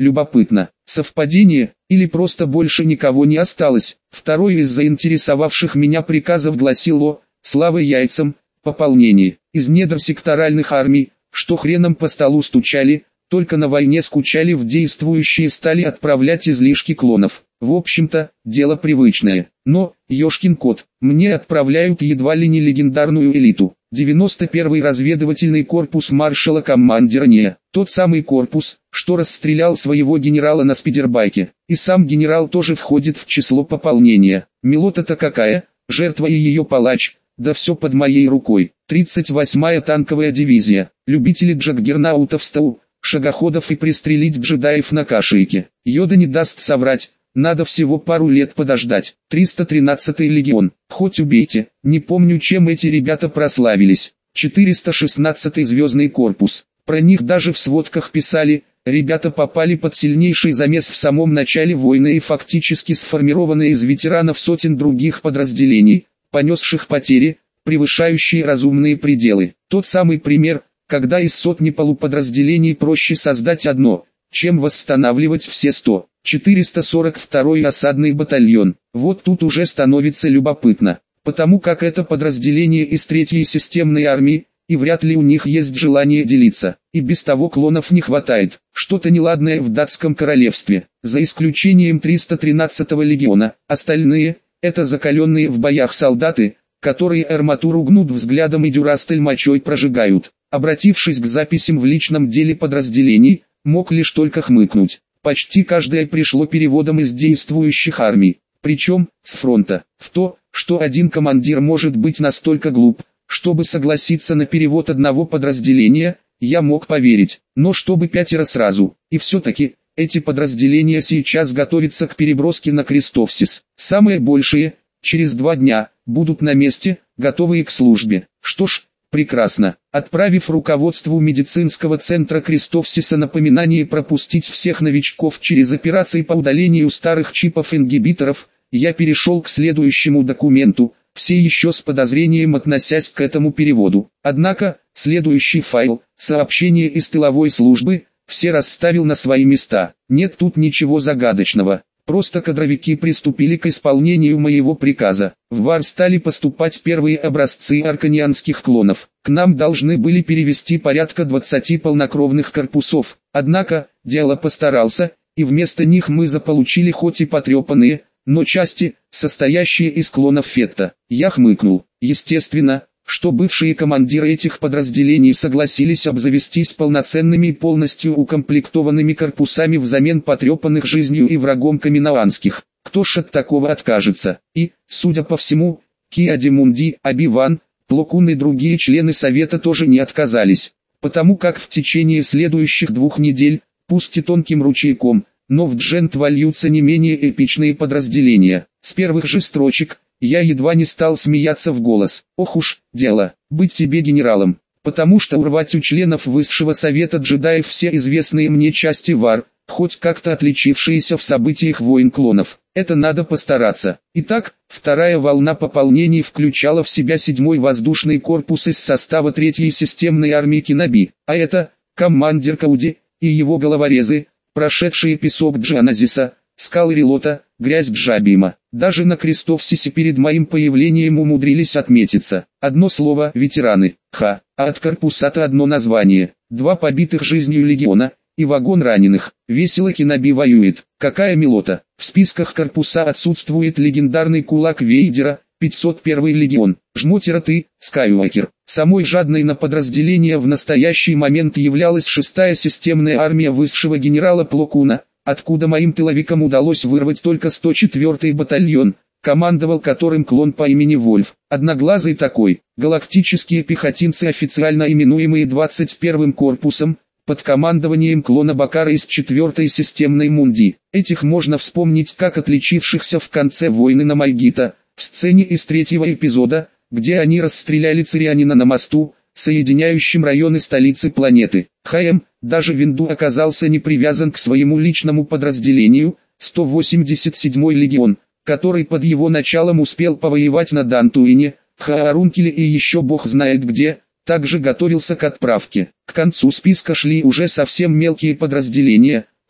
Любопытно, совпадение, или просто больше никого не осталось. Второй из заинтересовавших меня приказов гласил о «слава яйцам», пополнении. Из недр секторальных армий, что хреном по столу стучали, только на войне скучали, в действующие стали отправлять излишки клонов. В общем-то, дело привычное. Но, ёшкин кот, мне отправляют едва ли не легендарную элиту. 91-й разведывательный корпус маршала Коммандера НЕА. Тот самый корпус, что расстрелял своего генерала на спидербайке. И сам генерал тоже входит в число пополнения. Милота-то какая, жертва и ее палач. Да все под моей рукой. 38-я танковая дивизия. Любители джаггернаутов СТУ, шагоходов и пристрелить джедаев на кашейке. Йода не даст соврать. Надо всего пару лет подождать. 313-й легион. Хоть убейте, не помню, чем эти ребята прославились. 416-й звездный корпус. Про них даже в сводках писали. Ребята попали под сильнейший замес в самом начале войны и фактически сформированы из ветеранов сотен других подразделений, понесших потери, превышающие разумные пределы. Тот самый пример, когда из сотни полуподразделений проще создать одно, чем восстанавливать все 100. 442-й осадный батальон. Вот тут уже становится любопытно, потому как это подразделение из 3-й системной армии, и вряд ли у них есть желание делиться. И без того клонов не хватает. Что-то неладное в датском королевстве. За исключением 313-го легиона, остальные – это закаленные в боях солдаты, которые арматуру гнут взглядом и дюрастель мочой прожигают. Обратившись к записям в личном деле подразделений, мог лишь только хмыкнуть. Почти каждое пришло переводом из действующих армий, причем с фронта. В то, что один командир может быть настолько глуп, чтобы согласиться на перевод одного подразделения, я мог поверить, но чтобы 5 сразу. И все-таки, эти подразделения сейчас готовятся к переброске на Крестовсис. Самые большие, через 2 дня, будут на месте, готовые к службе. Что ж, прекрасно. Отправив руководству медицинского центра Крестовсиса напоминание пропустить всех новичков через операции по удалению старых чипов-ингибиторов, я перешел к следующему документу, все еще с подозрением относясь к этому переводу. Однако, следующий файл, сообщение из тыловой службы, все расставил на свои места. Нет тут ничего загадочного. Просто кадровики приступили к исполнению моего приказа. В ВАР стали поступать первые образцы арканианских клонов. К нам должны были перевести порядка 20 полнокровных корпусов. Однако, дело постарался, и вместо них мы заполучили хоть и потрепанные, но части, состоящие из клонов Фетта. Я хмыкнул. Естественно, что бывшие командиры этих подразделений согласились обзавестись полноценными и полностью укомплектованными корпусами взамен потрепанных жизнью и врагом каминаанских. Кто ж от такого откажется? И, судя по всему, Ки-Адимунди, Оби-Ван, Пло Кун и другие члены Совета тоже не отказались, потому как в течение следующих 2 недель, пусть и тонким ручейком, но в Джент вольются не менее эпичные подразделения. С первых же строчек, я едва не стал смеяться в голос. Ох уж, дело, быть тебе генералом, потому что урвать у членов Высшего Совета джедаев все известные мне части ВАР, хоть как-то отличившиеся в событиях войн клонов, это надо постараться. Итак, вторая волна пополнений включала в себя 7-й воздушный корпус из состава 3-й системной армии Киноби, а это, командир Кауди, и его головорезы, прошедшие песок Джаназиса, скалы Релота, грязь Джабима. Даже на Крестовсисе перед моим появлением умудрились отметиться. Одно слово – ветераны. А от корпуса-то одно название. 2 побитых жизнью легиона, и вагон раненых. Весело Киноби воюет. Какая милота. В списках корпуса отсутствует легендарный кулак Вейдера, 501-й легион. Жмотера ты, Скайуокер. Самой жадной на подразделение в настоящий момент являлась 6-я системная армия высшего генерала Пло Куна, откуда моим тыловикам удалось вырвать только 104-й батальон, командовал которым клон по имени Вольф, одноглазый такой. Галактические пехотинцы, официально именуемые 21-м корпусом, под командованием клона Бакара из 4-й системной Мунди. Этих можно вспомнить как отличившихся в конце войны на Майгита, в сцене из 3-го эпизода, где они расстреляли цирианина на мосту, соединяющим районы столицы планеты. Даже Винду оказался не привязан к своему личному подразделению, 187-й легион, который под его началом успел повоевать на Дантуине, Хаарункеле и еще бог знает где, также готовился к отправке. К концу списка шли уже совсем мелкие подразделения,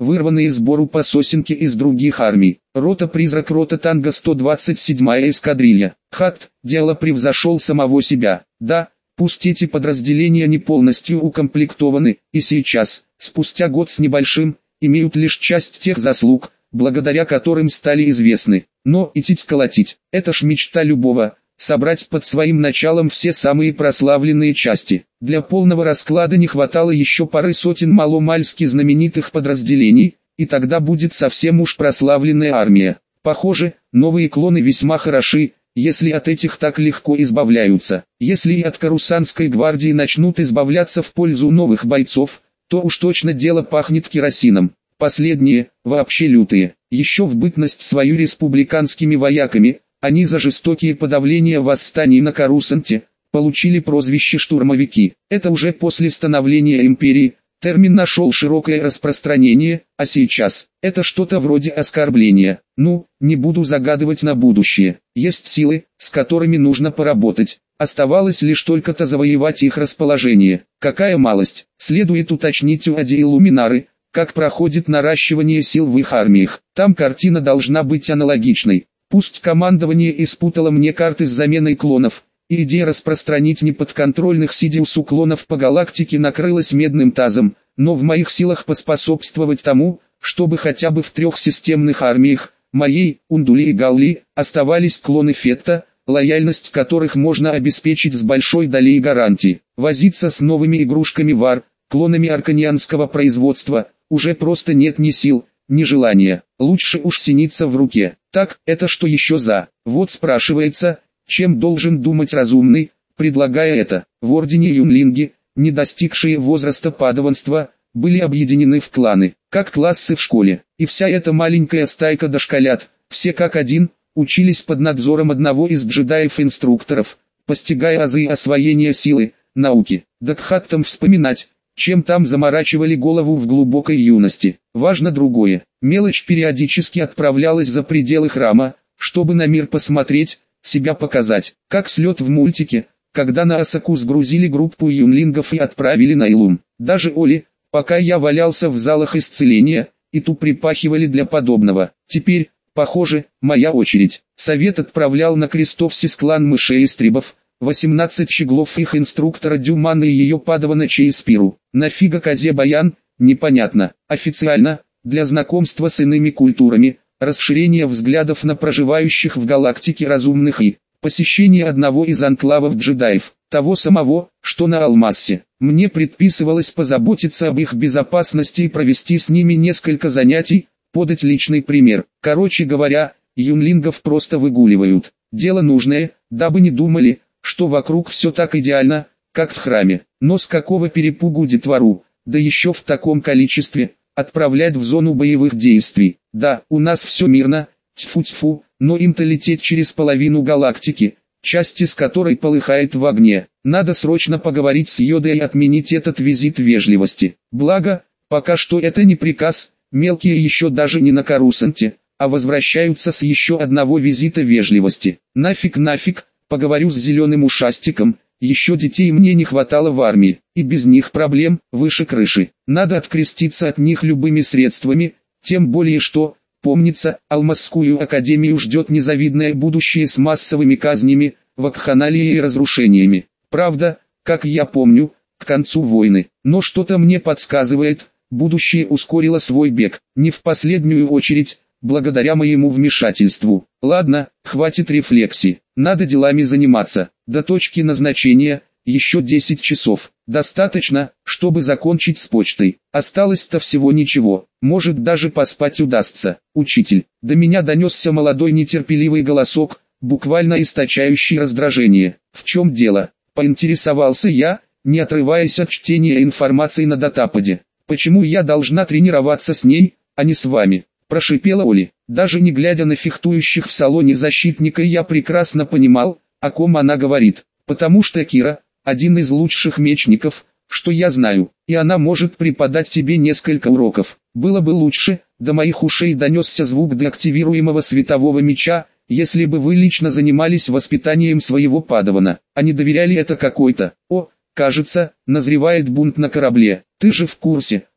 вырванные с бору по сосенке из других армий. Рота «Призрак», рота «Танго», 127-я эскадрилья. Хат, дело превзошел самого себя. Да, пусть эти подразделения не полностью укомплектованы, и сейчас, спустя год с небольшим, имеют лишь часть тех заслуг, благодаря которым стали известны. Но идти-колотить, это ж мечта любого, собрать под своим началом все самые прославленные части. Для полного расклада не хватало еще пары сотен маломальски знаменитых подразделений, и тогда будет совсем уж прославленная армия. Похоже, новые клоны весьма хороши, если от этих так легко избавляются. Если и от Карусанской гвардии начнут избавляться в пользу новых бойцов, то уж точно дело пахнет керосином. Последние, вообще лютые, еще в бытность свою республиканскими вояками, они за жестокие подавления восстаний на Карусанте получили прозвище «штурмовики». Это уже после становления империи, термин нашел широкое распространение, а сейчас, это что-то вроде оскорбления. Ну, не буду загадывать на будущее. Есть силы, с которыми нужно поработать. Оставалось лишь только-то завоевать их расположение. Какая малость, следует уточнить у Ади-Иллуминары, как проходит наращивание сил в их армиях. Там картина должна быть аналогичной. Пусть командование испутало мне карты с заменой клонов, и идея распространить неподконтрольных Сидиусу клонов по галактике накрылась медным тазом, но в моих силах поспособствовать тому, чтобы хотя бы в 3 системных армиях, моей, Ундули и Галли, оставались клоны Фетта, лояльность которых можно обеспечить с большой долей гарантии. Возиться с новыми игрушками ВАР, клонами арканианского производства, уже просто нет ни сил, ни желания. Лучше уж синица в руке. Так, это что еще за? Вот спрашивается, чем должен думать разумный, предлагая это. В ордене юнлинги, не достигшие возраста падаванства, были объединены в кланы, как классы в школе. И вся эта маленькая стайка дошколят, все как один, учились под надзором одного из джедаев-инструкторов, постигая азы освоения силы, науки. Да к хаттам вспоминать, чем там заморачивали голову в глубокой юности. Важно другое. Мелочь периодически отправлялась за пределы храма, чтобы на мир посмотреть, себя показать. Как слет в мультике, когда на Асаку сгрузили группу юнлингов и отправили на Илум. Даже Оли, пока я валялся в залах исцеления, и ту припахивали для подобного. Теперь, похоже, моя очередь. Совет отправлял на Крестовсис клан мышей-истребов, 18 щеглов их инструктора Дюмана и ее падавана Чейспиру. Нафига козе Баян, непонятно. Официально, для знакомства с иными культурами, расширения взглядов на проживающих в галактике разумных и посещение одного из анклавов джедаев, того самого, что на Алмассе. Мне предписывалось позаботиться об их безопасности и провести с ними несколько занятий, подать личный пример. Короче говоря, юнлингов просто выгуливают. Дело нужное, дабы не думали, что вокруг все так идеально, как в храме. Но с какого перепугу детвору, да еще в таком количестве, отправлять в зону боевых действий? Да, у нас все мирно, тьфу-тьфу, но им-то лететь через половину галактики, часть из которой полыхает в огне. Надо срочно поговорить с Йодой и отменить этот визит вежливости. Благо, пока что это не приказ, мелкие еще даже не на Карусанте, а возвращаются с еще одного визита вежливости. Нафиг, поговорю с зеленым ушастиком, еще детей мне не хватало в армии, и без них проблем выше крыши. Надо откреститься от них любыми средствами, тем более что, помнится, Алмасскую академию ждет незавидное будущее с массовыми казнями, вакханалией и разрушениями. Правда, как я помню, к концу войны, но что-то мне подсказывает, будущее ускорило свой бег, не в последнюю очередь, благодаря моему вмешательству. Ладно, хватит рефлексий, надо делами заниматься. До точки назначения, еще 10 часов. Достаточно, чтобы закончить с почтой. Осталось-то всего ничего, может даже поспать удастся. Учитель, до меня донесся молодой нетерпеливый голосок, буквально источающий раздражение. В чем дело? Поинтересовался я, не отрываясь от чтения информации на датападе. Почему я должна тренироваться с ней, а не с вами? Прошипела Оли. Даже не глядя на фехтующих в салоне защитника, я прекрасно понимал, о ком она говорит. Потому что Кира, один из лучших мечников, что я знаю, и она может преподать тебе несколько уроков. Было бы лучше, до моих ушей донесся звук деактивируемого светового меча, если бы вы лично занимались воспитанием своего падавана, а не доверяли это какой-то. О, кажется, назревает бунт на корабле. Ты же в курсе,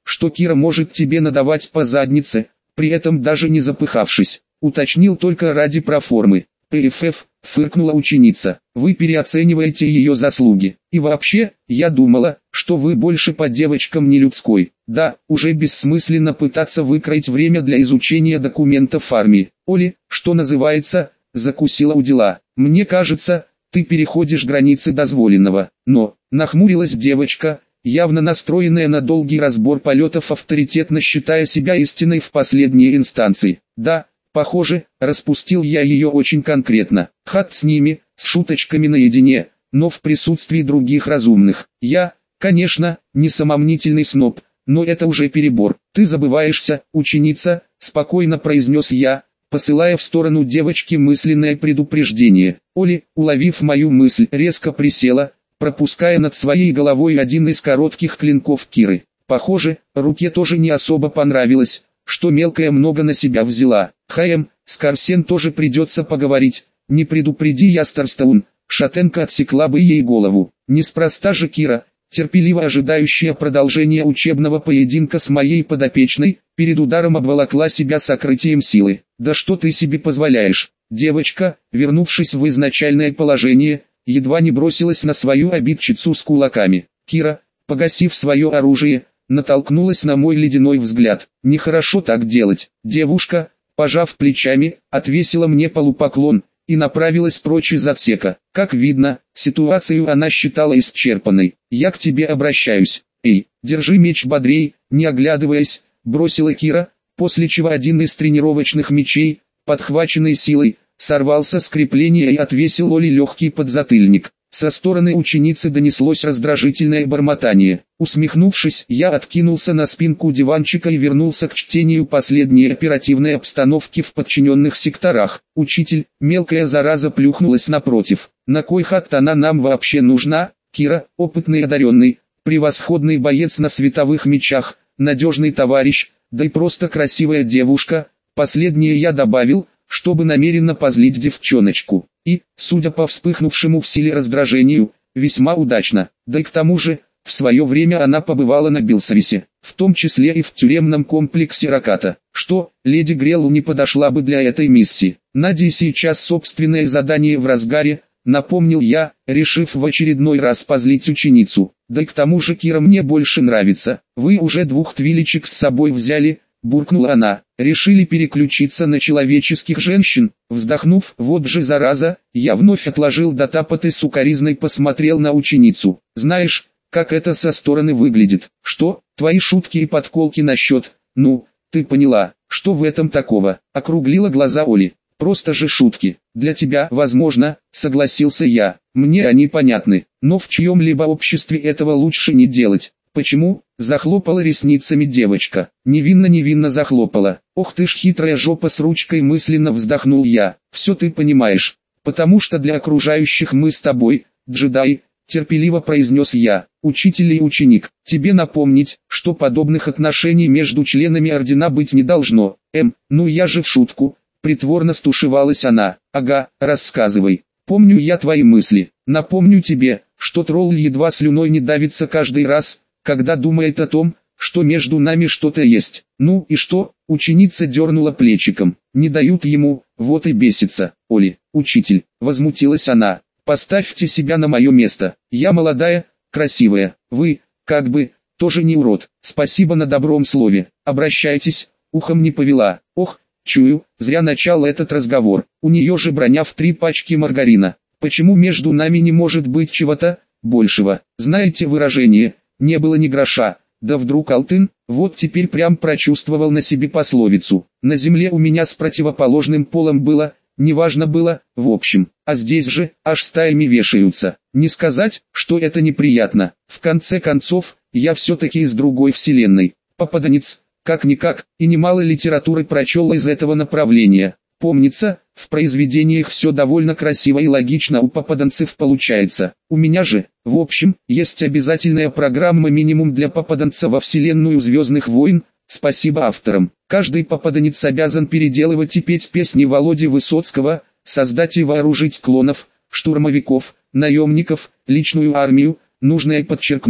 что Кира может тебе надавать по заднице, при этом даже не запыхавшись. Уточнил только ради проформы. «ПФФ», фыркнула ученица, «вы переоцениваете ее заслуги. И вообще, я думала, что вы больше по девочкам не людской. Да, уже бессмысленно пытаться выкроить время для изучения документов армии. Оли, что называется, закусила у дела. Мне кажется, ты переходишь границы дозволенного». Но, нахмурилась девочка, явно настроенная на долгий разбор полетов, авторитетно считая себя истиной в последней инстанции. «Да, похоже, распустил я ее очень конкретно. Хат с ними, с шуточками наедине, но в присутствии других разумных. Я, конечно, не самомнительный сноб, но это уже перебор. Ты забываешься, ученица», спокойно произнес я, посылая в сторону девочки мысленное предупреждение. Оли, уловив мою мысль, резко присела, пропуская над своей головой один из коротких клинков Киры. Похоже, руке тоже не особо понравилось, что мелкая много на себя взяла. С Карсен тоже придется поговорить. Не предупреди я Старстоун, шатенка отсекла бы ей голову. Неспроста же Кира, терпеливо ожидающая продолжения учебного поединка с моей подопечной, перед ударом обволокла себя сокрытием силы. «Да что ты себе позволяешь?» Девочка, вернувшись в изначальное положение, едва не бросилась на свою обидчицу с кулаками. Кира, погасив свое оружие, натолкнулась на мой ледяной взгляд. «Нехорошо так делать». Девушка, пожав плечами, отвесила мне полупоклон и направилась прочь из отсека. Как видно, ситуацию она считала исчерпанной. «Я к тебе обращаюсь. Эй, держи меч бодрей», не оглядываясь, бросила Кира, после чего один из тренировочных мечей, подхваченный силой, сорвался с крепления и отвесил Оле легкий подзатыльник. Со стороны ученицы донеслось раздражительное бормотание. Усмехнувшись, я откинулся на спинку диванчика и вернулся к чтению последней оперативной обстановки в подчиненных секторах. «Учитель, мелкая зараза плюхнулась напротив. На кой хат она нам вообще нужна?» Кира, опытный одаренный, превосходный боец на световых мечах, надежный товарищ, да и просто красивая девушка. Последнее я добавил, чтобы намеренно позлить девчоночку. И, судя по вспыхнувшему в силе раздражению, весьма удачно. Да и к тому же, в свое время она побывала на Билсовисе, в том числе и в тюремном комплексе Раката. Что, леди Грелл не подошла бы для этой миссии? Наде сейчас собственное задание в разгаре, напомнил я, решив в очередной раз позлить ученицу. Да и к тому же Кира мне больше нравится. Вы уже двух твиличек с собой взяли, буркнула она. Решили переключиться на человеческих женщин. Вздохнув, вот же зараза, я вновь отложил датапот и сукоризной посмотрел на ученицу. Знаешь, как это со стороны выглядит? Что, твои шутки и подколки насчет, ну, ты поняла, что в этом такого? Округлила глаза Оли. Просто же шутки. Для тебя, возможно, согласился я. Мне они понятны, но в чьем-либо обществе этого лучше не делать. «Почему?» – захлопала ресницами девочка. Невинно захлопала. «Ох ты ж хитрая жопа с ручкой», мысленно вздохнул я. «Все ты понимаешь. Потому что для окружающих мы с тобой, джедай», терпеливо произнес я. «Учитель и ученик, тебе напомнить, что подобных отношений между членами ордена быть не должно». Ну я же в шутку. Притворно стушевалась она. «Ага, рассказывай. Помню я твои мысли. Напомню тебе, что тролль едва слюной не давится каждый раз, когда думает о том, что между нами что-то есть». «Ну и что?» – ученица дернула плечиком. «Не дают ему, вот и бесится». «Оли, учитель», – возмутилась она, – «поставьте себя на мое место. Я молодая, красивая. Вы, как бы, тоже не урод. Спасибо на добром слове. Обращайтесь», ухом не повела. «Ох, чую, зря начал этот разговор. У нее же броня в 3 пачки маргарина. Почему между нами не может быть чего-то большего? Знаете выражение? Не было ни гроша, да вдруг алтын». Вот теперь прям прочувствовал на себе пословицу. На земле у меня с противоположным полом было, неважно было, в общем, а здесь же, аж стаями вешаются. Не сказать, что это неприятно. В конце концов, я все-таки из другой вселенной. Попаданец, как-никак, и немало литературы прочел из этого направления. Помнится, в произведениях все довольно красиво и логично у попаданцев получается. У меня же, в общем, есть обязательная программа минимум для попаданца во вселенную Звездных войн. Спасибо авторам. Каждый попаданец обязан переделывать и петь песни Володи Высоцкого, создать и вооружить клонов, штурмовиков, наемников, личную армию, нужно и подчеркнуть,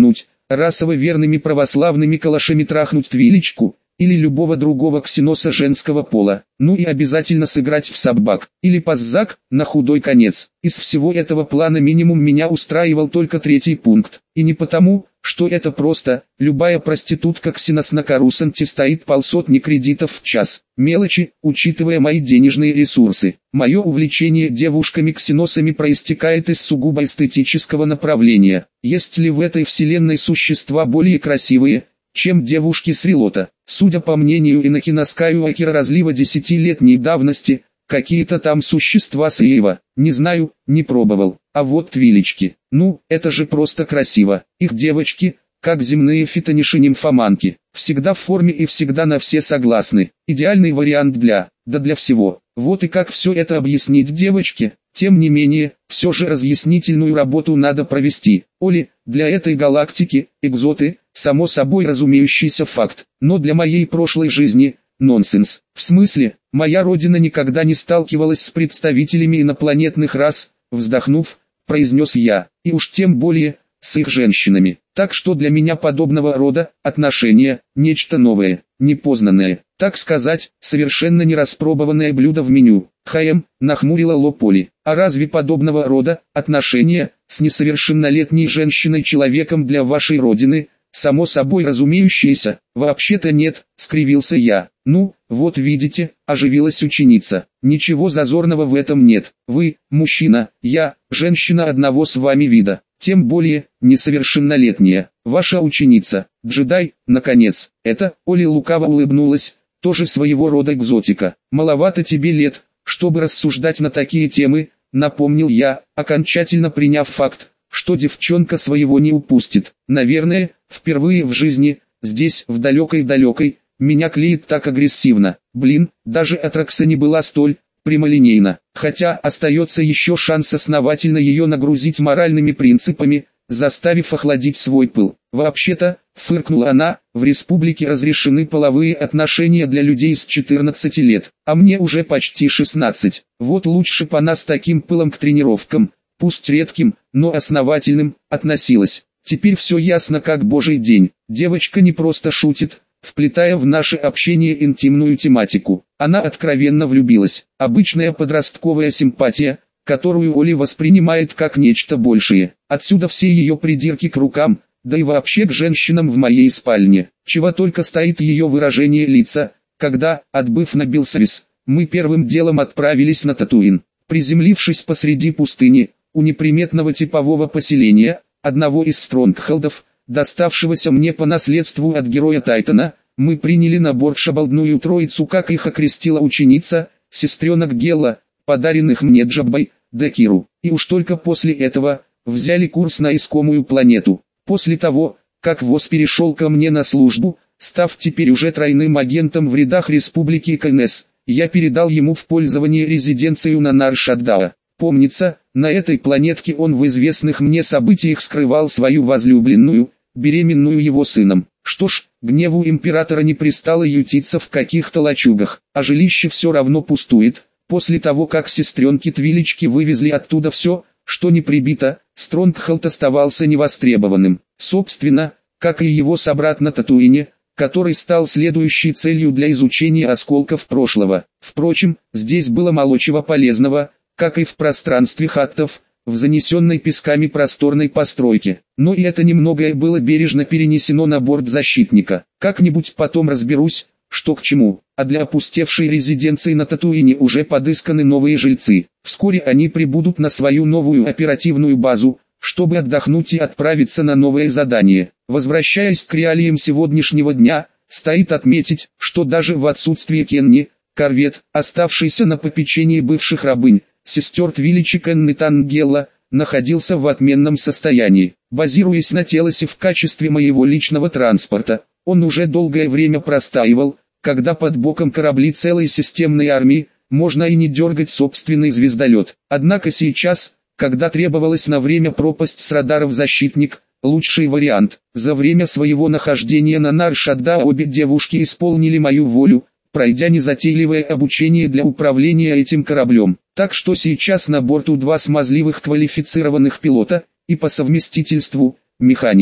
расово верными православными калашами трахнуть Твилечку, или любого другого ксеноса женского пола, ну и обязательно сыграть в собак, или паззак, на худой конец. Из всего этого плана минимум меня устраивал только третий пункт, и не потому, что это просто, любая проститутка ксенос на карусанте стоит полсотни кредитов в час. Мелочи, учитывая мои денежные ресурсы. Мое увлечение девушками-ксеносами проистекает из сугубо эстетического направления. Есть ли в этой вселенной существа более красивые, чем девушки с Рилота? Судя по мнению Инокина Скайуокера разлива 10-летней давности, какие-то там существа с Иева, не знаю, не пробовал. А вот Твилечки, ну, это же просто красиво. Их девочки, как земные фитониши-нимфоманки, всегда в форме и всегда на все согласны. Идеальный вариант для всего. Вот и как все это объяснить девочке? Тем не менее, все же разъяснительную работу надо провести. Оли, для этой галактики, экзоты, само собой разумеющийся факт. Но для моей прошлой жизни, нонсенс. В смысле, моя родина никогда не сталкивалась с представителями инопланетных рас, вздохнув, произнес я, и уж тем более, с их женщинами. Так что для меня подобного рода отношения – нечто новое, непознанное, так сказать, совершенно нераспробованное блюдо в меню. Нахмурила лоб Оли. А разве подобного рода отношения с несовершеннолетней женщиной-человеком для вашей родины, само собой разумеющееся? Вообще-то нет, скривился я. Ну, вот видите, оживилась ученица. Ничего зазорного в этом нет. Вы, мужчина, я, женщина одного с вами вида. Тем более, несовершеннолетняя, ваша ученица, джедай, наконец. Это, Оли лукаво улыбнулась, тоже своего рода экзотика. Маловато тебе лет, чтобы рассуждать на такие темы, напомнил я, окончательно приняв факт, что девчонка своего не упустит. Наверное, впервые в жизни, здесь, в далекой-далекой, меня клеит так агрессивно. Блин, даже Атракса не была столь прямолинейна. Хотя остается еще шанс основательно ее нагрузить моральными принципами, заставив охладить свой пыл. Вообще-то, фыркнула она, в республике разрешены половые отношения для людей с 14 лет, а мне уже почти 16. Вот лучше бы она с таким пылом к тренировкам, пусть редким, но основательным, относилась. Теперь все ясно как божий день. Девочка не просто шутит, вплетая в наше общение интимную тематику. Она откровенно влюбилась. Обычная подростковая симпатия, которую Оли воспринимает как нечто большее. Отсюда все ее придирки к рукам, да и вообще к женщинам в моей спальне. Чего только стоит ее выражение лица, когда, отбыв на Билсвис, мы первым делом отправились на Татуин. Приземлившись посреди пустыни, у неприметного типового поселения, одного из стронгхолдов, доставшегося мне по наследству от героя Тайтана, мы приняли на борт шабалдную троицу, как их окрестила ученица, сестренок Гелла, подаренных мне Джаббой, Декиру. И уж только после этого, взяли курс на искомую планету. После того, как ВОС перешел ко мне на службу, став теперь уже тройным агентом в рядах Республики КНС, я передал ему в пользование резиденцию на Нар-Шаддаа. Помнится, на этой планетке он в известных мне событиях скрывал свою возлюбленную, беременную его сыном. Что ж, гневу императора не пристало ютиться в каких-то лачугах, а жилище все равно пустует. После того, как сестренки Твилечки вывезли оттуда все, что не прибито, Стронгхолд оставался невостребованным. Собственно, как и его собрат на Татуине, который стал следующей целью для изучения осколков прошлого. Впрочем, здесь было мало чего полезного, как и в пространстве хаттов, в занесенной песками просторной постройке. Но и это немногое было бережно перенесено на борт защитника. Как-нибудь потом разберусь, что к чему. А для опустевшей резиденции на Татуине уже подысканы новые жильцы. Вскоре они прибудут на свою новую оперативную базу, чтобы отдохнуть и отправиться на новое задание. Возвращаясь к реалиям сегодняшнего дня, стоит отметить, что даже в отсутствие Кенни, корвет, оставшийся на попечении бывших рабынь, сестер Твилечи Кенны Тангелла, находился в отменном состоянии. Базируясь на Телосе в качестве моего личного транспорта, он уже долгое время простаивал, когда под боком корабли целой системной армии, можно и не дергать собственный звездолет. Однако сейчас, когда требовалось на время пропасть с радаров защитник, лучший вариант. За время своего нахождения на Нар-Шаддаа обе девушки исполнили мою волю, пройдя незатейливое обучение для управления этим кораблем. Так что сейчас на борту два смазливых квалифицированных пилота, и по совместительству, механика.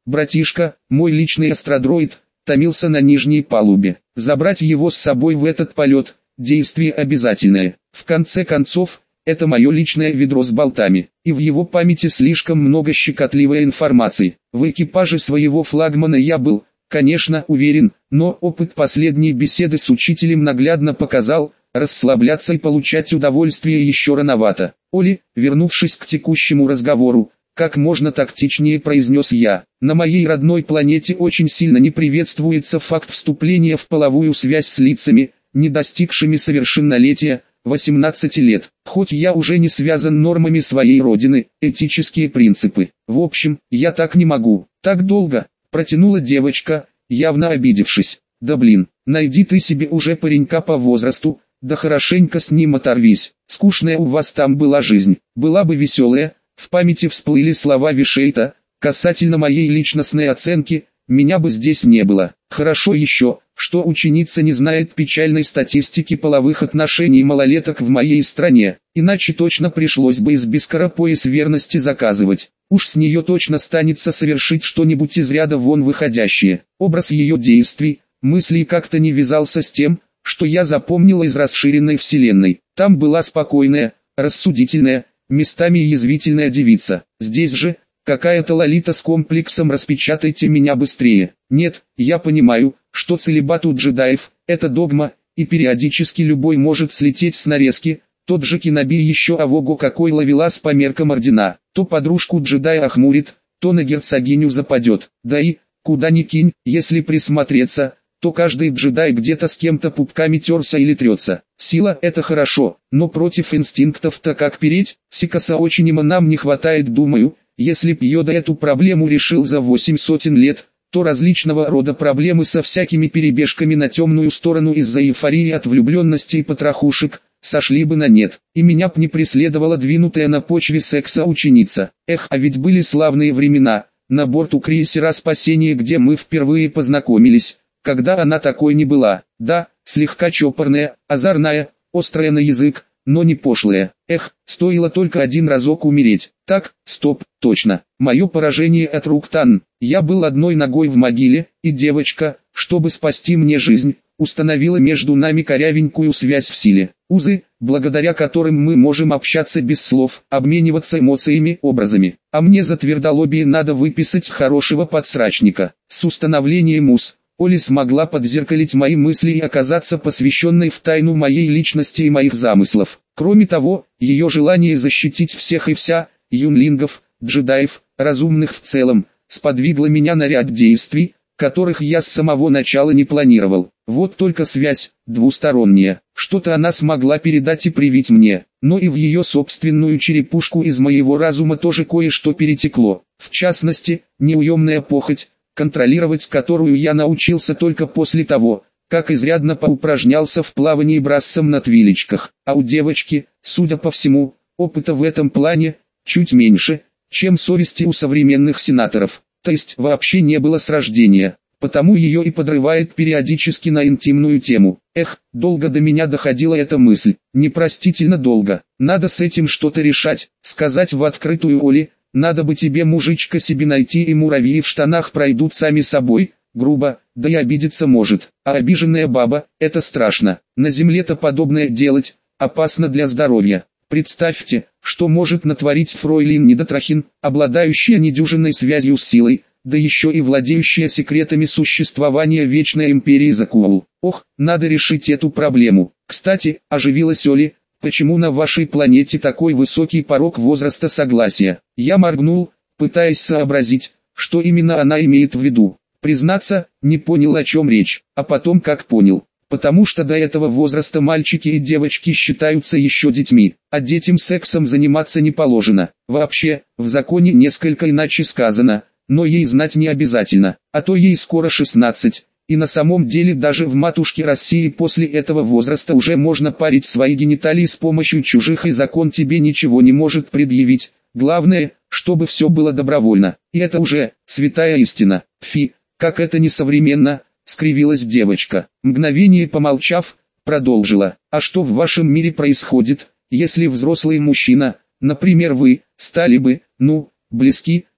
Братишка, мой личный астродроид, томился на нижней палубе. Забрать его с собой в этот полет – действие обязательное. В конце концов, это мое личное ведро с болтами, и в его памяти слишком много щекотливой информации. В экипаже своего флагмана я был, конечно, уверен, но опыт последней беседы с учителем наглядно показал, расслабляться и получать удовольствие еще рановато. Оли, вернувшись к текущему разговору, как можно тактичнее произнес я, на моей родной планете очень сильно не приветствуется факт вступления в половую связь с лицами, не достигшими совершеннолетия, 18 лет. Хоть я уже не связан нормами своей родины, этические принципы. В общем, я так не могу. Так долго, протянула девочка, явно обидевшись. Да блин, найди ты себе уже паренька по возрасту, да хорошенько с ним оторвись. Скучная у вас там была жизнь, была бы веселая. В памяти всплыли слова Вишейта, касательно моей личностной оценки, меня бы здесь не было. Хорошо еще, что ученица не знает печальной статистики половых отношений малолеток в моей стране, иначе точно пришлось бы из бескоропояс верности заказывать. Уж с нее точно станется совершить что-нибудь из ряда вон выходящее. Образ ее действий, мыслей как-то не вязался с тем, что я запомнила из расширенной вселенной. Там была спокойная, рассудительная, местами язвительная девица. Здесь же, какая-то лолита с комплексом «распечатайте меня быстрее». Нет, я понимаю, что целибат у джедаев – это догма, и периодически любой может слететь с нарезки, тот же Киноби еще авого какой ловелас по меркам ордена. То подружку джедая охмурит, то на герцогиню западет. Да и, куда ни кинь, если присмотреться, то каждый джедай где-то с кем-то пупками терся или трется. Сила – это хорошо, но против инстинктов-то как переть? Сикаса очень нам не хватает, думаю. Если б Йода эту проблему решил за 800 лет, то различного рода проблемы со всякими перебежками на темную сторону из-за эйфории от влюбленности и потрохушек сошли бы на нет, и меня б не преследовала двинутая на почве секса ученица. Эх, а ведь были славные времена, на борту крейсера «Спасение», где мы впервые познакомились, когда она такой не была. Да, слегка чопорная, озорная, острая на язык, но не пошлая. Эх, стоило только один разок умереть. Так, стоп, точно. Мое поражение от рук Тан. Я был одной ногой в могиле, и девочка, чтобы спасти мне жизнь, установила между нами корявенькую связь в силе. Узы, благодаря которым мы можем общаться без слов, обмениваться эмоциями, образами. А мне за твердолобие надо выписать хорошего подсрачника. С установлением уз Оли смогла подзеркалить мои мысли и оказаться посвященной в тайну моей личности и моих замыслов. Кроме того, ее желание защитить всех и вся, юнлингов, джедаев, разумных в целом, сподвигло меня на ряд действий, которых я с самого начала не планировал. Вот только связь, двусторонняя, что-то она смогла передать и привить мне, но и в ее собственную черепушку из моего разума тоже кое-что перетекло. В частности, неуемная похоть, контролировать которую я научился только после того, как изрядно поупражнялся в плавании брассом на твилечках. А у девочки, судя по всему, опыта в этом плане чуть меньше, чем совести у современных сенаторов, то есть вообще не было с рождения, потому ее и подрывает периодически на интимную тему. Эх, долго до меня доходила эта мысль, непростительно долго. Надо с этим что-то решать, сказать в открытую Оле. Надо бы тебе, мужичка, себе найти, и муравьи в штанах пройдут сами собой, грубо, да и обидеться может. А обиженная баба, это страшно. На земле-то подобное делать, опасно для здоровья. Представьте, что может натворить фройлин Недотрахин, обладающая недюжинной связью с силой, да еще и владеющая секретами существования Вечной Империи Закуул. Ох, надо решить эту проблему. Кстати, оживилась Оли. Почему на вашей планете такой высокий порог возраста согласия? Я моргнул, пытаясь сообразить, что именно она имеет в виду. Признаться, не понял, о чем речь, а потом как понял. Потому что до этого возраста мальчики и девочки считаются еще детьми, а детям сексом заниматься не положено. Вообще, в законе несколько иначе сказано, но ей знать не обязательно, а то ей скоро 16. И на самом деле даже в матушке России после этого возраста уже можно парить свои гениталии с помощью чужих, и закон тебе ничего не может предъявить. Главное, чтобы все было добровольно. И это уже святая истина. Фи, как это несовременно, скривилась девочка. Мгновение помолчав, продолжила. А что в вашем мире происходит, если взрослый мужчина, например вы, стали бы, близки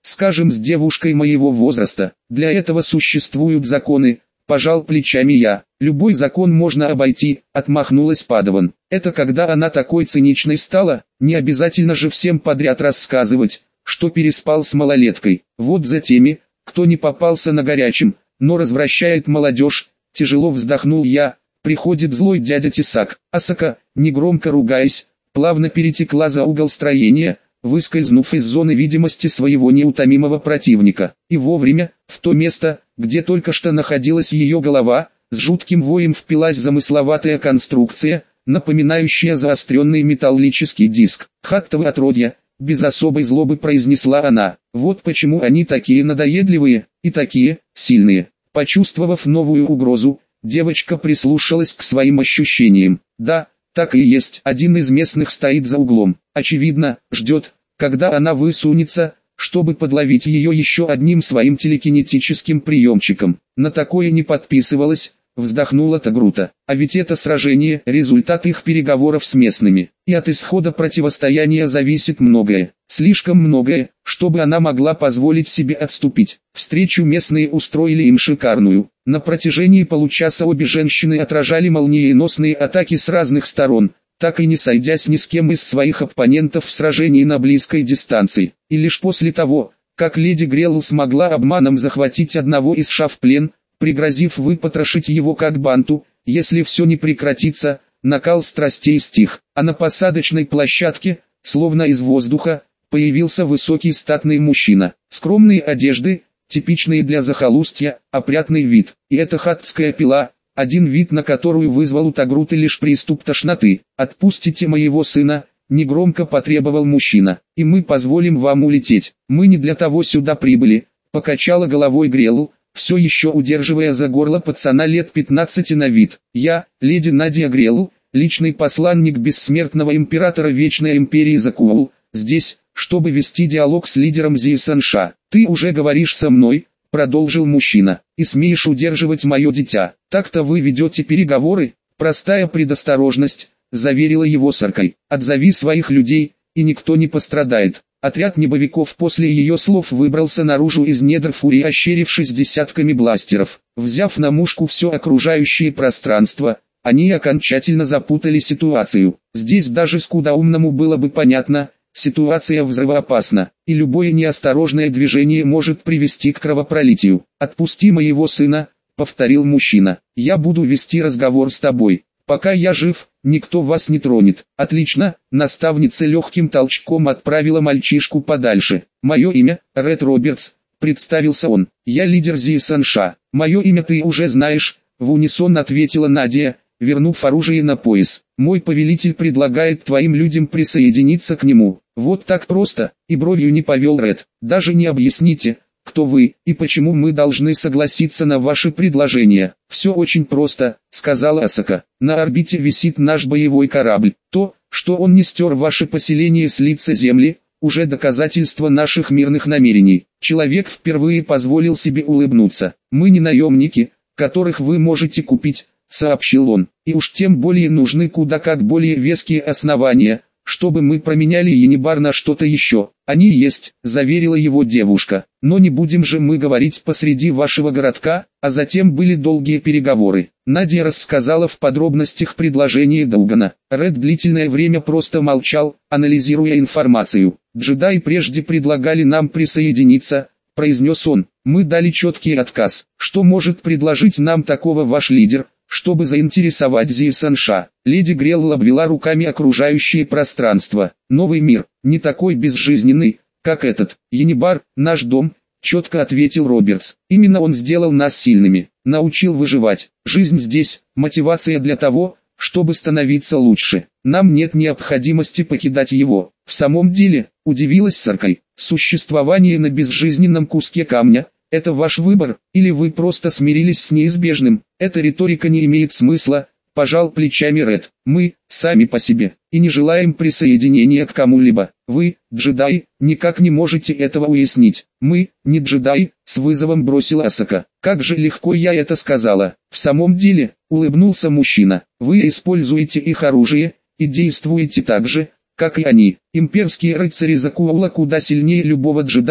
скажем, с девушкой моего возраста. Для этого существуют законы, пожал плечами я. Любой закон можно обойти, отмахнулась Падаван. Это когда она такой циничной стала, не обязательно же всем подряд рассказывать, что переспал с малолеткой. Вот за теми, кто не попался на горячем, но развращает молодежь, тяжело вздохнул я. Приходит злой дядя Тесак. Асака, негромко ругаясь, плавно перетекла за угол строения, выскользнув из зоны видимости своего неутомимого противника. И вовремя, в то место, где только что находилась ее голова, с жутким воем впилась замысловатая конструкция, напоминающая заостренный металлический диск. «Хаттовы отродья», без особой злобы произнесла она. «Вот почему они такие надоедливые, и такие сильные». Почувствовав новую угрозу, девочка прислушалась к своим ощущениям. Да, так и есть. Один из местных стоит за углом. Очевидно, ждет, когда она высунется, чтобы подловить ее еще одним своим телекинетическим приемчиком. На такое не подписывалась, вздохнула Тагрута. А ведь это сражение – результат их переговоров с местными. И от исхода противостояния зависит многое. Слишком многое, чтобы она могла позволить себе отступить. Встречу местные устроили им шикарную. На протяжении получаса обе женщины отражали молниеносные атаки с разных сторон, так и не сойдясь ни с кем из своих оппонентов в сражении на близкой дистанции. И лишь после того, как леди Грелл смогла обманом захватить одного из шав в плен, пригрозив выпотрошить его как банту, если все не прекратится, накал страстей стих. А на посадочной площадке, словно из воздуха, появился высокий статный мужчина. Скромные одежды, типичные для захолустья, опрятный вид. И эта хаттская пила, один вид на которую вызвал у Тагруты лишь приступ тошноты. «Отпустите моего сына», — негромко потребовал мужчина. «И мы позволим вам улететь. Мы не для того сюда прибыли», — покачала головой Грелл, все еще удерживая за горло пацана лет 15 на вид. «Я, леди Надя Грелл, личный посланник бессмертного императора Вечной Империи Закуул, здесь, чтобы вести диалог с лидером Зиесанша. Ты уже говоришь со мной», — продолжил мужчина, — «и смеешь удерживать мое дитя. Так-то вы ведете переговоры?» «Простая предосторожность», — заверила его Саркой. «Отзови своих людей, и никто не пострадает». Отряд небовиков после ее слов выбрался наружу из недр фурии, ощерившись десятками бластеров. Взяв на мушку все окружающее пространство, они окончательно запутали ситуацию. Здесь даже скудоумному было бы понятно, ситуация взрывоопасна, и любое неосторожное движение может привести к кровопролитию. «Отпусти моего сына», — повторил мужчина. «Я буду вести разговор с тобой. Пока я жив, никто вас не тронет». «Отлично», — наставница легким толчком отправила мальчишку подальше. «Мое имя, Ред Робертс», — представился он. «Я лидер Зиесанша». «Мое имя ты уже знаешь», — в унисон ответила Надя, вернув оружие на пояс. «Мой повелитель предлагает твоим людям присоединиться к нему». «Вот так просто», — и бровью не повел Ред. «Даже не объясните, кто вы, и почему мы должны согласиться на ваши предложения». «Все очень просто», — сказала Асака. «На орбите висит наш боевой корабль. То, что он не стер ваше поселение с лица земли, уже доказательство наших мирных намерений». Человек впервые позволил себе улыбнуться. «Мы не наемники, которых вы можете купить», — сообщил он. «И уж тем более нужны куда как более веские основания, чтобы мы променяли Енибар на что-то еще». «Они есть», — заверила его девушка. «Но не будем же мы говорить посреди вашего городка». А затем были долгие переговоры. Надя рассказала в подробностях предложение Даугана. Ред длительное время просто молчал, анализируя информацию. «Джедаи прежде предлагали нам присоединиться», — произнес он. «Мы дали четкий отказ. Что может предложить нам такого ваш лидер, чтобы заинтересовать Зиесанша?» Леди Грелл обвела руками окружающее пространство. «Новый мир, не такой безжизненный, как этот. Енибар, наш дом», — четко ответил Робертс. «Именно он сделал нас сильными, научил выживать. Жизнь здесь — мотивация для того, чтобы становиться лучше. Нам нет необходимости покидать его». «В самом деле», — удивилась Саркой, — «существование на безжизненном куске камня — это ваш выбор, или вы просто смирились с неизбежным?» «Эта риторика не имеет смысла», — пожал плечами Ред. «Мы, сами по себе, и не желаем присоединения к кому-либо. Вы, джедаи, никак не можете этого уяснить». «Мы, не джедаи», — с вызовом бросила Асака. «Как же легко я это сказала». «В самом деле», — улыбнулся мужчина, — «вы используете их оружие, и действуете так же, как и они. Имперские рыцари Закуула куда сильнее любого джедая»,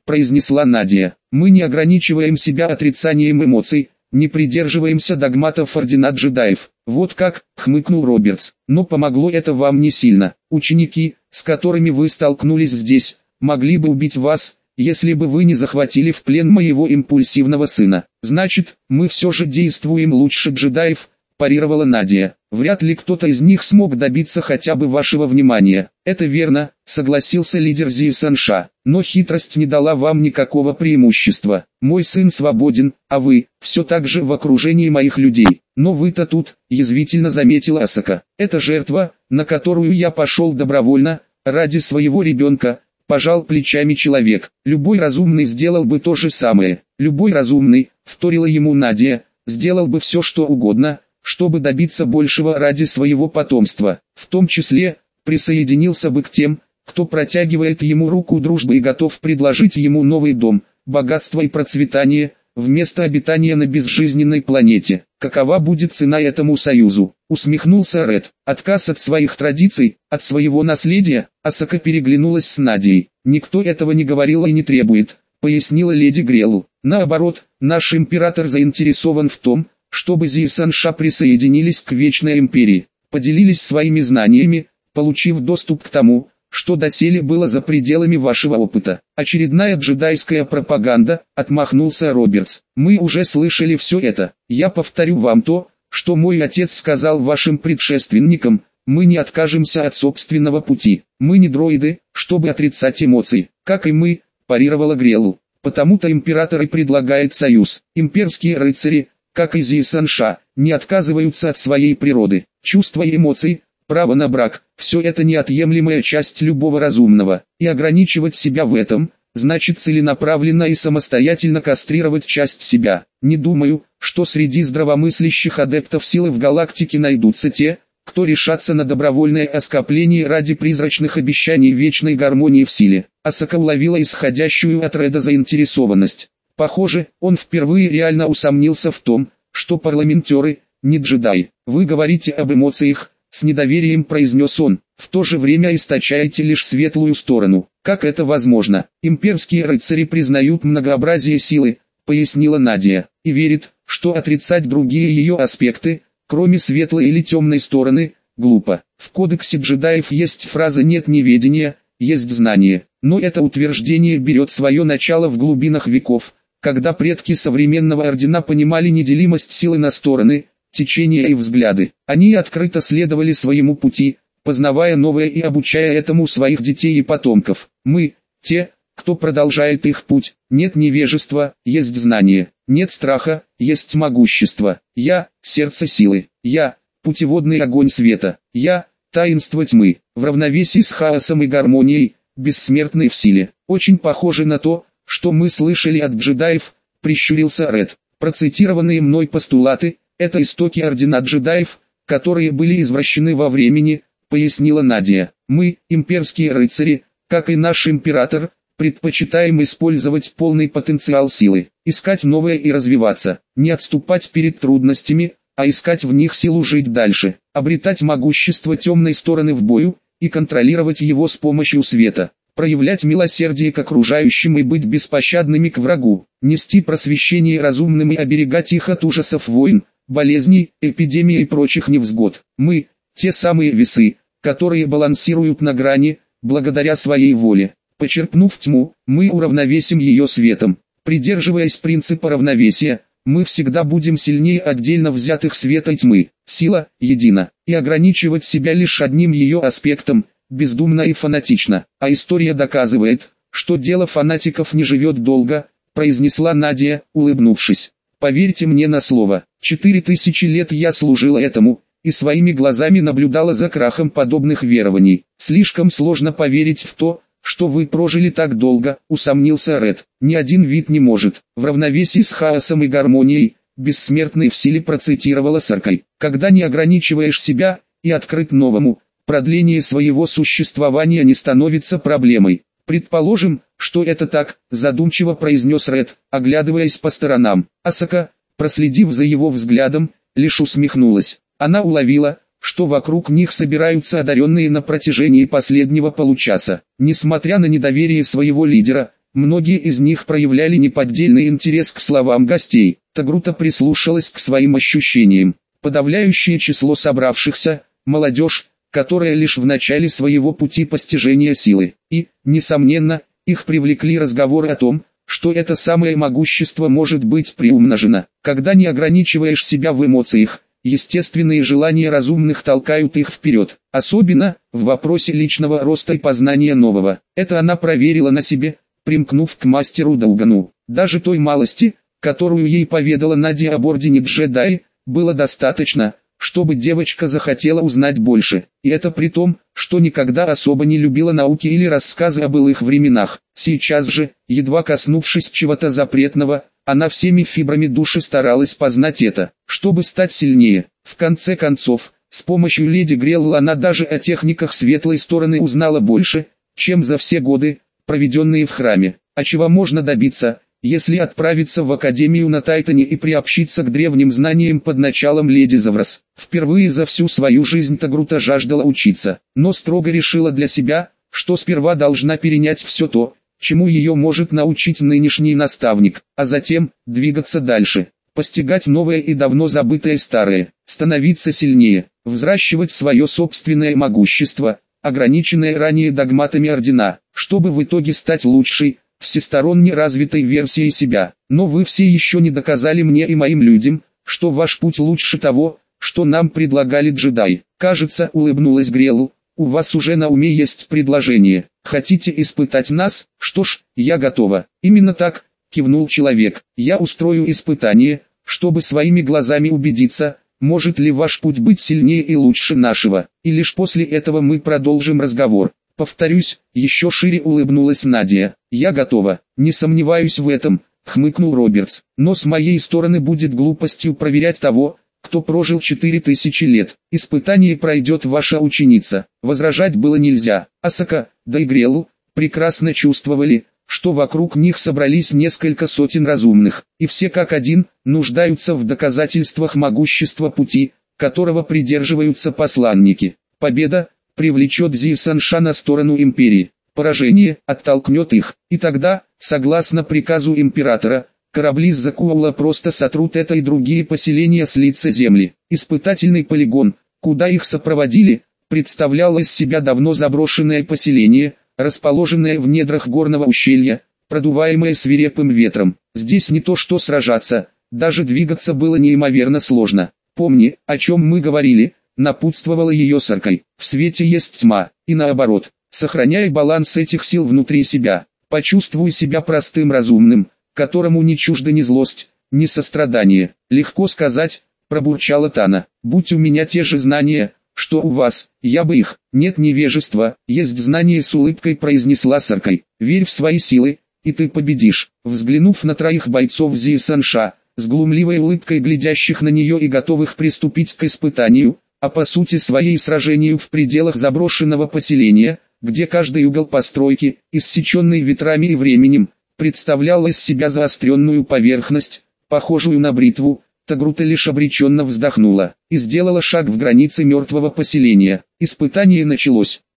произнесла Надя. Мы не ограничиваем себя отрицанием эмоций, не придерживаемся догматов ордена джедаев. Вот как, хмыкнул Робертс. Но помогло это вам не сильно. Ученики, с которыми вы столкнулись здесь, могли бы убить вас, если бы вы не захватили в плен моего импульсивного сына. Значит, мы все же действуем лучше джедаев, парировала Надя. Вряд ли кто-то из них смог добиться хотя бы вашего внимания. Это верно, согласился лидер Зиюсанша. Но хитрость не дала вам никакого преимущества. Мой сын свободен, а вы, все так же в окружении моих людей. Но вы-то тут, язвительно заметила Асака. Это жертва, на которую я пошел добровольно, ради своего ребенка. Пожал плечами человек. Любой разумный сделал бы то же самое. Любой разумный, вторила ему Надя, сделал бы все что угодно, чтобы добиться большего ради своего потомства. В том числе, присоединился бы к тем, кто протягивает ему руку дружбы и готов предложить ему новый дом, богатство и процветание, вместо обитания на безжизненной планете. Какова будет цена этому союзу? Усмехнулся Ред. Отказ от своих традиций, от своего наследия. Асака переглянулась с Надей. Никто этого не говорил и не требует, пояснила леди Грелл. Наоборот, наш император заинтересован в том, чтобы Зиюсанша присоединились к Вечной Империи, поделились своими знаниями, получив доступ к тому, что доселе было за пределами вашего опыта. Очередная джедайская пропаганда, отмахнулся Робертс. Мы уже слышали все это. Я повторю вам то, что мой отец сказал вашим предшественникам. Мы не откажемся от собственного пути. Мы не дроиды, чтобы отрицать эмоции. Как и мы, парировала Грелл. Потому-то император и предлагает союз. Имперские рыцари, как и Зиюсанша, не отказываются от своей природы. Чувства и эмоции, право на брак – все это неотъемлемая часть любого разумного. И ограничивать себя в этом, значит целенаправленно и самостоятельно кастрировать часть себя. Не думаю, что среди здравомыслящих адептов силы в галактике найдутся те, кто решатся на добровольное оскопление ради призрачных обещаний вечной гармонии в силе. Асака уловила исходящую от Реда заинтересованность. Похоже, он впервые реально усомнился в том, что парламентеры – не джедаи. Вы говорите об эмоциях, с недоверием произнес он, в то же время источаете лишь светлую сторону. Как это возможно? Имперские рыцари признают многообразие силы, пояснила Надя, и верят, что отрицать другие ее аспекты, кроме светлой или темной стороны, глупо. В кодексе джедаев есть фраза «нет неведения, есть знание», но это утверждение берет свое начало в глубинах веков, когда предки современного ордена понимали неделимость силы на стороны, течения и взгляды. Они открыто следовали своему пути, познавая новое и обучая этому своих детей и потомков. Мы, те, кто продолжает их путь, нет невежества, есть знание, нет страха, есть могущество. Я – сердце силы, я – путеводный огонь света, я – таинство тьмы, в равновесии с хаосом и гармонией, бессмертный в силе. Очень похоже на то, что мы слышали от джедаев, прищурился Ред. Процитированные мной постулаты – это истоки ордена джедаев, которые были извращены во времени, пояснила Надя. Мы, имперские рыцари, как и наш император, предпочитаем использовать полный потенциал силы, искать новое и развиваться, не отступать перед трудностями, а искать в них силу жить дальше, обретать могущество темной стороны в бою и контролировать его с помощью света. Проявлять милосердие к окружающим и быть беспощадными к врагу, нести просвещение разумным и оберегать их от ужасов войн, болезней, эпидемий и прочих невзгод. Мы – те самые весы, которые балансируют на грани, благодаря своей воле. Почерпнув тьму, мы уравновесим ее светом. Придерживаясь принципа равновесия, мы всегда будем сильнее отдельно взятых света и тьмы. Сила – едина, и ограничивать себя лишь одним ее аспектом – бездумно и фанатично. А история доказывает, что дело фанатиков не живет долго, произнесла Надя, улыбнувшись. Поверьте мне на слово, 4000 лет я служила этому, и своими глазами наблюдала за крахом подобных верований. Слишком сложно поверить в то, что вы прожили так долго, усомнился Ред. Ни один вид не может, в равновесии с хаосом и гармонией, бессмертный в силе процитировала Саркай. Когда не ограничиваешь себя, и открыт новому, продление своего существования не становится проблемой. Предположим, что это так, задумчиво произнес Ред, оглядываясь по сторонам. Асака, проследив за его взглядом, лишь усмехнулась. Она уловила, что вокруг них собираются одаренные на протяжении последнего получаса. Несмотря на недоверие своего лидера, Многие из них проявляли неподдельный интерес к словам гостей. Тагрута прислушалась к своим ощущениям. Подавляющее число собравшихся – молодежь, которая лишь в начале своего пути постижения силы. И, несомненно, их привлекли разговоры о том, что это самое могущество может быть приумножено. Когда не ограничиваешь себя в эмоциях, естественные желания разумных толкают их вперед, особенно в вопросе личного роста и познания нового. Это она проверила на себе, примкнув к мастеру Даугану. Даже той малости, которую ей поведала Надя об ордене джедаи, было достаточно, чтобы девочка захотела узнать больше. И это при том, что никогда особо не любила науки или рассказы о былых временах. Сейчас же, едва коснувшись чего-то запретного, она всеми фибрами души старалась познать это, чтобы стать сильнее. В конце концов, с помощью леди Грелл она даже о техниках светлой стороны узнала больше, чем за все годы, проведенные в храме. А чего можно добиться, если отправиться в Академию на Тайтоне и приобщиться к древним знаниям под началом леди Заврас? Впервые за всю свою жизнь Тагрута жаждала учиться, но строго решила для себя, что сперва должна перенять все то, чему ее может научить нынешний наставник, а затем двигаться дальше, постигать новое и давно забытое старое, становиться сильнее, взращивать свое собственное могущество, ограниченное ранее догматами ордена, чтобы в итоге стать лучшей, всесторонне развитой версией себя. Но вы все еще не доказали мне и моим людям, что ваш путь лучше того, что нам предлагали джедаи. Кажется, улыбнулась Грелу, у вас уже на уме есть предложение. Хотите испытать нас? Что ж, я готова. Именно так, кивнул человек. Я устрою испытание, чтобы своими глазами убедиться, может ли ваш путь быть сильнее и лучше нашего. И лишь после этого мы продолжим разговор. Повторюсь, еще шире улыбнулась Надя. Я готова, не сомневаюсь в этом, хмыкнул Робертс. Но с моей стороны будет глупостью проверять того, кто прожил 4000 лет. Испытание пройдет ваша ученица. Возражать было нельзя. Асака, да и Грелу, прекрасно чувствовали, что вокруг них собрались несколько сотен разумных, и все как один, нуждаются в доказательствах могущества пути, которого придерживаются посланники. Победа привлечет Зи Санша на сторону империи. Поражение оттолкнет их, и тогда, согласно приказу императора, корабли с Закуаула просто сотрут это и другие поселения с лица земли. Испытательный полигон, куда их сопроводили, представлял из себя давно заброшенное поселение, расположенное в недрах горного ущелья, продуваемое свирепым ветром. Здесь не то что сражаться, даже двигаться было неимоверно сложно. Помни, о чем мы говорили, напутствовала ее Саркой. В свете есть тьма, и наоборот, сохраняй баланс этих сил внутри себя. Почувствуй себя простым разумным, которому не чужда ни злость, ни сострадание. Легко сказать, пробурчала Тана. Будь у меня те же знания, что у вас, я бы их. Нет невежества, есть знание, с улыбкой произнесла Саркой. Верь в свои силы, и ты победишь. Взглянув на троих бойцов Зи Санша, с глумливой улыбкой глядящих на нее и готовых приступить к испытанию, а по сути своей сражению в пределах заброшенного поселения, где каждый угол постройки, иссеченный ветрами и временем, представлял из себя заостренную поверхность, похожую на бритву, Тагрута лишь обреченно вздохнула и сделала шаг в границы мертвого поселения. Испытание началось.